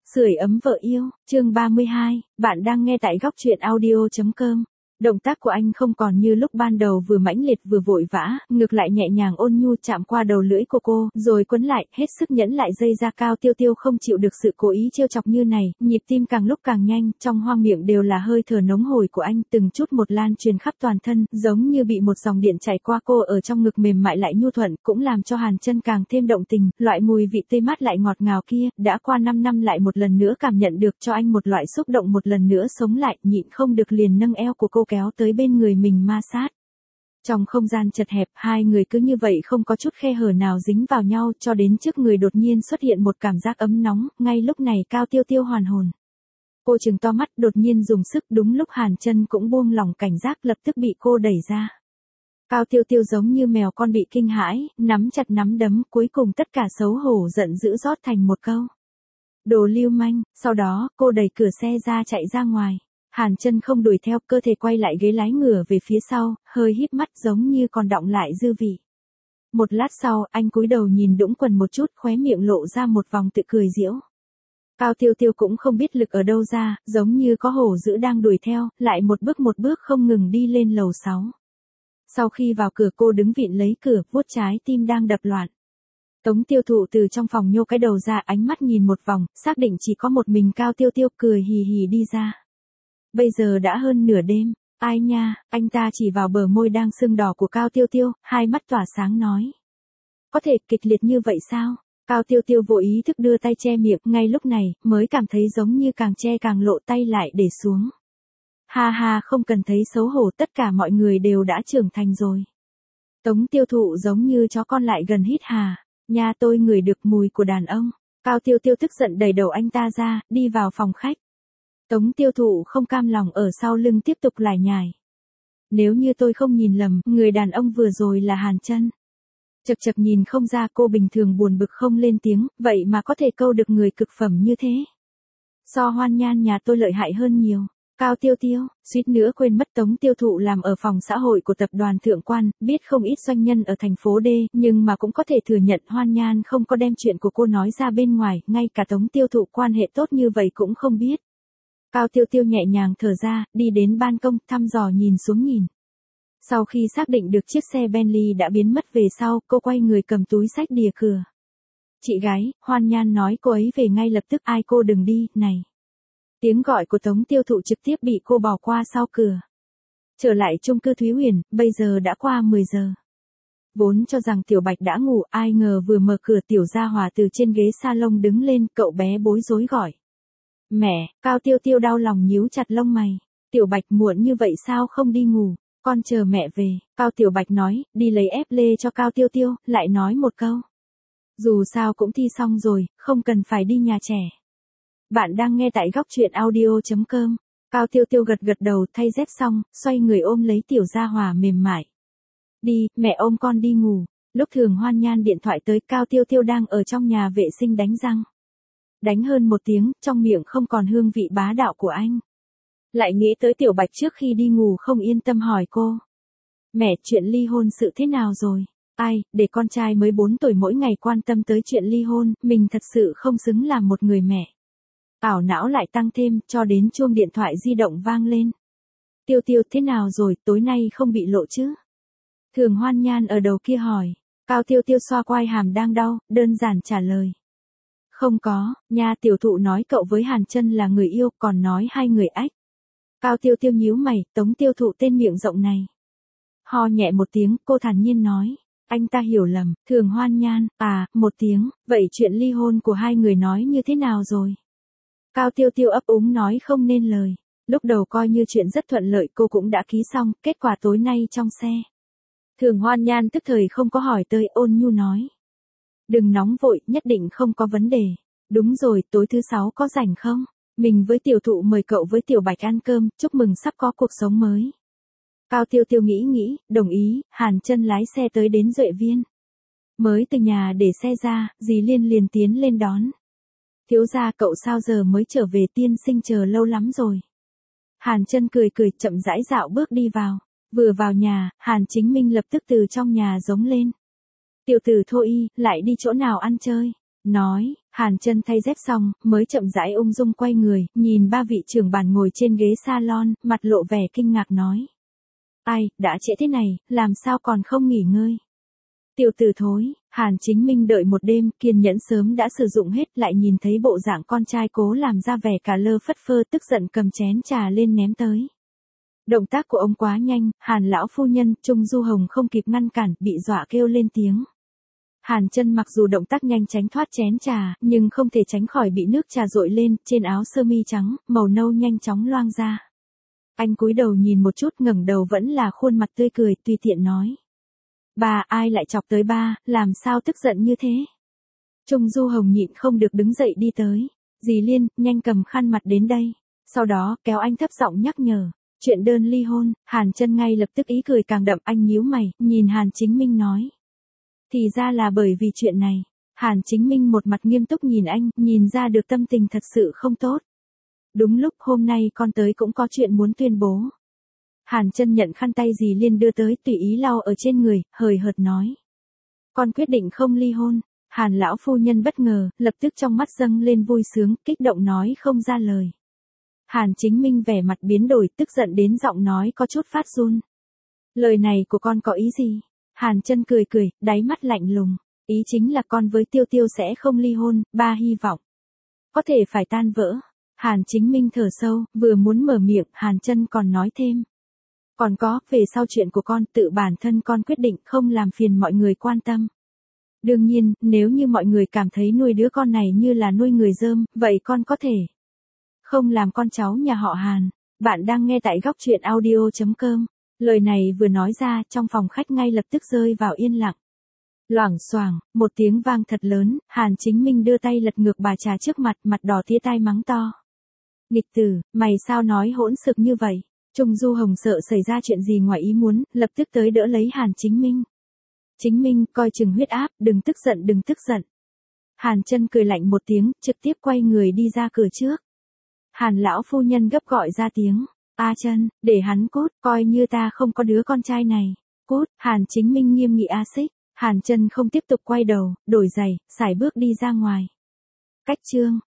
Sưởi ấm vợ yêu, chương 32, bạn đang nghe tại góc truyện audio.com. Động tác của anh không còn như lúc ban đầu vừa mãnh liệt vừa vội vã, ngược lại nhẹ nhàng ôn nhu chạm qua đầu lưỡi của cô, rồi quấn lại, hết sức nhẫn lại dây ra. Cao Tiêu Tiêu không chịu được sự cố ý trêu chọc như này, nhịp tim càng lúc càng nhanh, trong hoang miệng đều là hơi thở nóng hổi của anh, từng chút một lan truyền khắp toàn thân, giống như bị một dòng điện chảy qua. Cô ở trong ngực mềm mại lại nhu thuận, cũng làm cho Hàn Chân càng thêm động tình, loại mùi vị tươi mát lại ngọt ngào kia, đã qua 5 năm lại một lần nữa cảm nhận được, cho anh một loại xúc động một lần nữa sống lại, nhịn không được liền nâng eo của cô kéo tới bên người mình ma sát. Trong không gian chật hẹp, hai người cứ như vậy không có chút khe hở nào dính vào nhau, cho đến trước người đột nhiên xuất hiện một cảm giác ấm nóng. Ngay lúc này Cao Tiêu Tiêu hoàn hồn. Cô trừng to mắt, đột nhiên dùng sức, đúng lúc Hàn Chân cũng buông lỏng cảnh giác, lập tức bị cô đẩy ra. Cao Tiêu Tiêu giống như mèo con bị kinh hãi, nắm chặt nắm đấm, cuối cùng tất cả xấu hổ giận dữ rót thành một câu: đồ lưu manh. Sau đó, cô đẩy cửa xe ra chạy ra ngoài. Hàn Chân không đuổi theo, cơ thể quay lại ghế lái ngửa về phía sau, hơi híp mắt giống như còn đọng lại dư vị. Một lát sau, anh cúi đầu nhìn đũng quần một chút, khóe miệng lộ ra một vòng tự cười giễu. Cao Tiêu Tiêu cũng không biết lực ở đâu ra, giống như có hổ dữ đang đuổi theo, lại một bước không ngừng đi lên lầu 6. Sau khi vào cửa, cô đứng vịn lấy cửa, vuốt trái tim đang đập loạn. Tống Tiêu Thụ từ trong phòng nhô cái đầu ra, ánh mắt nhìn một vòng, xác định chỉ có một mình Cao Tiêu Tiêu, cười hì hì đi ra. Bây giờ đã hơn nửa đêm. Ai nha, anh ta chỉ vào bờ môi đang sưng đỏ của Cao Tiêu Tiêu, hai mắt tỏa sáng nói. Có thể kịch liệt như vậy sao? Cao Tiêu Tiêu vô ý thức đưa tay che miệng, ngay lúc này, mới cảm thấy giống như càng che càng lộ, tay lại để xuống. Ha ha, không cần thấy xấu hổ, tất cả mọi người đều đã trưởng thành rồi. Tống Tiêu Thụ giống như chó con lại gần hít hà. Nha, tôi ngửi được mùi của đàn ông. Cao Tiêu Tiêu tức giận đẩy đầu anh ta ra, đi vào phòng khách. Tống Tiêu Thụ không cam lòng ở sau lưng tiếp tục lải nhải. Nếu như tôi không nhìn lầm, người đàn ông vừa rồi là Hàn Chân. Chật chật, nhìn không ra cô bình thường buồn bực không lên tiếng, vậy mà có thể câu được người cực phẩm như thế. So Hoan Nhan nhà tôi lợi hại hơn nhiều. Cao Tiêu Tiêu, suýt nữa quên mất Tống Tiêu Thụ làm ở phòng xã hội của tập đoàn Thượng Quan, biết không ít doanh nhân ở thành phố D, nhưng mà cũng có thể thừa nhận Hoan Nhan không có đem chuyện của cô nói ra bên ngoài, ngay cả Tống Tiêu Thụ quan hệ tốt như vậy cũng không biết. Cao Tiêu Tiêu nhẹ nhàng thở ra, đi đến ban công, thăm dò nhìn xuống nhìn. Sau khi xác định được chiếc xe Bentley đã biến mất về sau, cô quay người cầm túi xách đìa cửa. Chị gái, Hoan Nhan nói cô ấy về ngay lập tức, ai cô đừng đi, này. Tiếng gọi của Tống Tiêu Thụ trực tiếp bị cô bỏ qua sau cửa. Trở lại chung cư Thúy Huyền, bây giờ đã qua 10 giờ. Vốn cho rằng Tiểu Bạch đã ngủ, ai ngờ vừa mở cửa Tiểu Gia Hòa từ trên ghế salon đứng lên, cậu bé bối rối gọi. Mẹ. Cao Tiêu Tiêu đau lòng nhíu chặt lông mày. Tiểu Bạch muộn như vậy sao không đi ngủ, con chờ mẹ về. Cao Tiểu Bạch nói, đi lấy ép lê cho Cao Tiêu Tiêu, lại nói một câu. Dù sao cũng thi xong rồi, không cần phải đi nhà trẻ. Bạn đang nghe tại góc truyện audio.com. Cao Tiêu Tiêu gật gật đầu, thay dép xong, xoay người ôm lấy Tiểu Gia Hòa mềm mại. Đi, mẹ ôm con đi ngủ. Lúc Thường Hoan Nhan điện thoại tới, Cao Tiêu Tiêu đang ở trong nhà vệ sinh đánh răng. Đánh hơn 1 tiếng, trong miệng không còn hương vị bá đạo của anh. Lại nghĩ tới Tiểu Bạch trước khi đi ngủ không yên tâm hỏi cô. Mẹ, chuyện ly hôn sự thế nào rồi? Ai, để con trai mới 4 tuổi mỗi ngày quan tâm tới chuyện ly hôn, mình thật sự không xứng làm một người mẹ. Ảo não lại tăng thêm, cho đến chuông điện thoại di động vang lên. Tiêu Tiêu, thế nào rồi, tối nay không bị lộ chứ? Thường Hoan Nhan ở đầu kia hỏi. Cao Tiêu Tiêu xoa quai hàm đang đau, đơn giản trả lời. Không có, nha, Tiểu Thụ nói cậu với Hàn Chân là người yêu, còn nói hai người ách. Cao Tiêu Tiêu nhíu mày, Tống Tiêu Thụ tên miệng rộng này. Ho nhẹ một tiếng, cô thản nhiên nói. Anh ta hiểu lầm. Thường Hoan Nhan, một tiếng, vậy chuyện ly hôn của hai người nói như thế nào rồi? Cao Tiêu Tiêu ấp úng nói không nên lời. Lúc đầu coi như chuyện rất thuận lợi, cô cũng đã ký xong, kết quả tối nay trong xe. Thường Hoan Nhan tức thời không có hỏi tới, ôn nhu nói. Đừng nóng vội, nhất định không có vấn đề. Đúng rồi, tối thứ 6 có rảnh không? Mình với Tiểu Thụ mời cậu với Tiểu Bạch ăn cơm, chúc mừng sắp có cuộc sống mới. Cao Tiêu Tiêu nghĩ, đồng ý. Hàn Chân lái xe tới đến Duệ Viên. Mới từ nhà để xe ra, dì Liên liền tiến lên đón. Thiếu gia, cậu sao giờ mới trở về, tiên sinh chờ lâu lắm rồi. Hàn Chân cười chậm rãi dạo bước đi vào. Vừa vào nhà, Hàn Chính Minh lập tức từ trong nhà giống lên. Tiểu tử Thôi Y, lại đi chỗ nào ăn chơi? Nói, Hàn Chân thay dép xong, mới chậm rãi ung dung quay người, nhìn ba vị trưởng bản ngồi trên ghế salon, mặt lộ vẻ kinh ngạc nói. Ai, đã trễ thế này, làm sao còn không nghỉ ngơi? Tiểu tử thối, Hàn Chính Minh đợi một đêm, kiên nhẫn sớm đã sử dụng hết, lại nhìn thấy bộ dạng con trai cố làm ra vẻ cả lơ phất phơ, tức giận cầm chén trà lên ném tới. Động tác của ông quá nhanh, Hàn lão phu nhân, Trung Du Hồng không kịp ngăn cản, bị dọa kêu lên tiếng. Hàn Chân mặc dù động tác nhanh tránh thoát chén trà, nhưng không thể tránh khỏi bị nước trà dội lên, trên áo sơ mi trắng, màu nâu nhanh chóng loang ra. Anh cúi đầu nhìn một chút, ngẩng đầu vẫn là khuôn mặt tươi cười, tùy tiện nói. Bà, ai lại chọc tới ba, làm sao tức giận như thế? Trung Du Hồng nhịn không được đứng dậy đi tới. Dì Liên, nhanh cầm khăn mặt đến đây. Sau đó, kéo anh thấp giọng nhắc nhở. Chuyện đơn ly hôn, Hàn Chân ngay lập tức ý cười càng đậm, anh nhíu mày, nhìn Hàn Chính Minh nói. Thì ra là bởi vì chuyện này. Hàn Chính Minh một mặt nghiêm túc nhìn anh, nhìn ra được tâm tình thật sự không tốt. Đúng lúc hôm nay con tới cũng có chuyện muốn tuyên bố. Hàn Chân nhận khăn tay dì Liên đưa tới, tùy ý lau ở trên người, hời hợt nói. Con quyết định không ly hôn. Hàn lão phu nhân bất ngờ, lập tức trong mắt dâng lên vui sướng, kích động nói không ra lời. Hàn Chính Minh vẻ mặt biến đổi, tức giận đến giọng nói có chút phát run. Lời này của con có ý gì? Hàn Chân cười cười, đáy mắt lạnh lùng. Ý chính là con với Tiêu Tiêu sẽ không ly hôn, ba hy vọng có thể phải tan vỡ. Hàn Chính Minh thở sâu, vừa muốn mở miệng, Hàn Chân còn nói thêm. Còn có, về sau chuyện của con, tự bản thân con quyết định, không làm phiền mọi người quan tâm. Đương nhiên, nếu như mọi người cảm thấy nuôi đứa con này như là nuôi người dơm, vậy con có thể không làm con cháu nhà họ Hàn. Bạn đang nghe tại góc truyện audio.com. Lời này vừa nói ra, trong phòng khách ngay lập tức rơi vào yên lặng. Loảng xoảng, một tiếng vang thật lớn, Hàn Chính Minh đưa tay lật ngược bà trà trước mặt, mặt đỏ tía tai mắng to. Nghịch tử, mày sao nói hỗn xược như vậy? Trung Du Hồng sợ xảy ra chuyện gì ngoài ý muốn, lập tức tới đỡ lấy Hàn Chính Minh. Chính Minh, coi chừng huyết áp, đừng tức giận, đừng tức giận. Hàn Chân cười lạnh một tiếng, trực tiếp quay người đi ra cửa trước. Hàn lão phu nhân gấp gọi ra tiếng. A Chân, để hắn cút, coi như ta không có đứa con trai này. Cút, Hàn Chính Minh nghiêm nghị a xích. Hàn Chân không tiếp tục quay đầu, đổi giày, sải bước đi ra ngoài. Cách chương